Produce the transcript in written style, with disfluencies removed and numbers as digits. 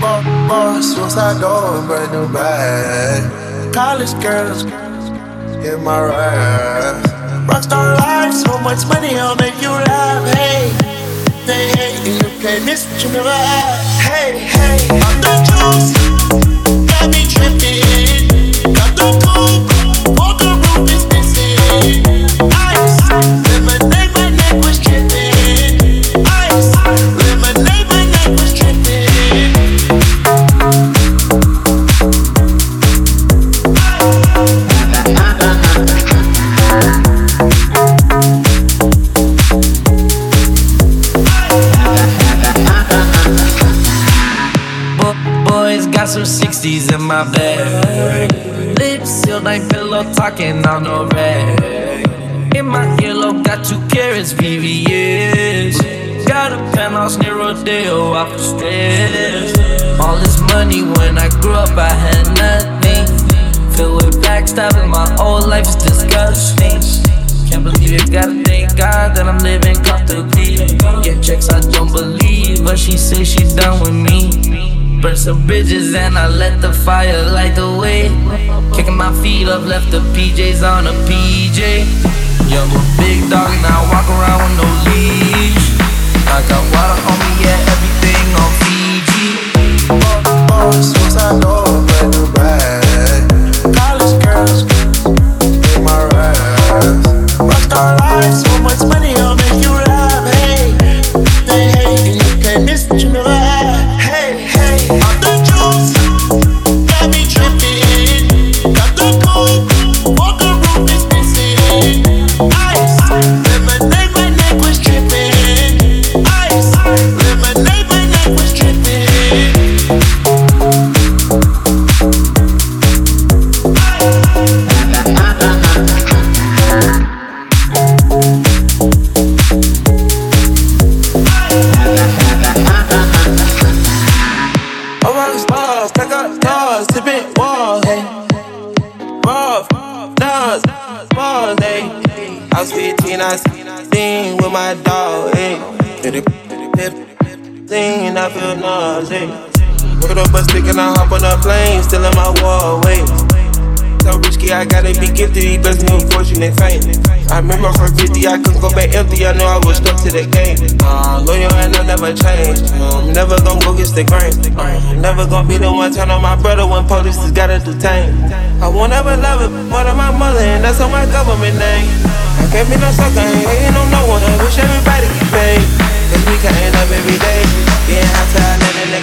Suicide door, brand new bag. College girls in my ride. Rockstar life, so much money, I'll make you laugh. Hey, they hate and you can't miss what you never had. Hey, hey, I'm the juice, got me tripping. Got the coupe, walker roof is missing. Ice, lemonade, my neck was tripping. Ice, lemonade, my neck was tripping. Got some 60s in my bag. Lips sealed, ain't pillow talking on no rag. In my earlobe, got 2 carats, VVS. Got a penthouse near Rodeo, off the stairs. All this money, when I grew up, I had nothing. Filled with backstabbing, my whole life is disgusting. Can't believe it, gotta thank God that I'm living comfortably. Get checks, I don't believe, but she say she done with me. Burn some bridges and I let the fire light the way. Kicking my feet up, left the PJs on a PJ. Yeah, I'm a big dog and I walk around with no leash. I got water on me, yeah, everything on Fiji. Suicide door, brand new bag. College girls in my ride. Rockstar life, so much money, I'll make you laugh. Hey, they hate and you can't miss what you never had. Hey, hey, I'm the juice, got me tripping. Got the coupe, walker roof is missing. Ice, lemonade, my neck was tripping. Ice, lemonade, my neck was tripping. I was 15, I seen with my dog, ayy. Seen, I feel nauseous. Put up a stick and I hop on a plane, still in my wall, wait. So risky, I gotta be gifted, he blessed me with fortune and fame. I remember for 50, I couldn't go back empty, I knew I was stuck to the game. Loyal and I never changed, never gon' go against the grain. Never gon' be the one turn on my brother when police just gotta detain. I won't ever love it more than my mother, and that's on my government name. I can't be no sucker, ain't hating on no one, I wish everybody get paid. Cause we countin' up every day, getting hot till I let a nigga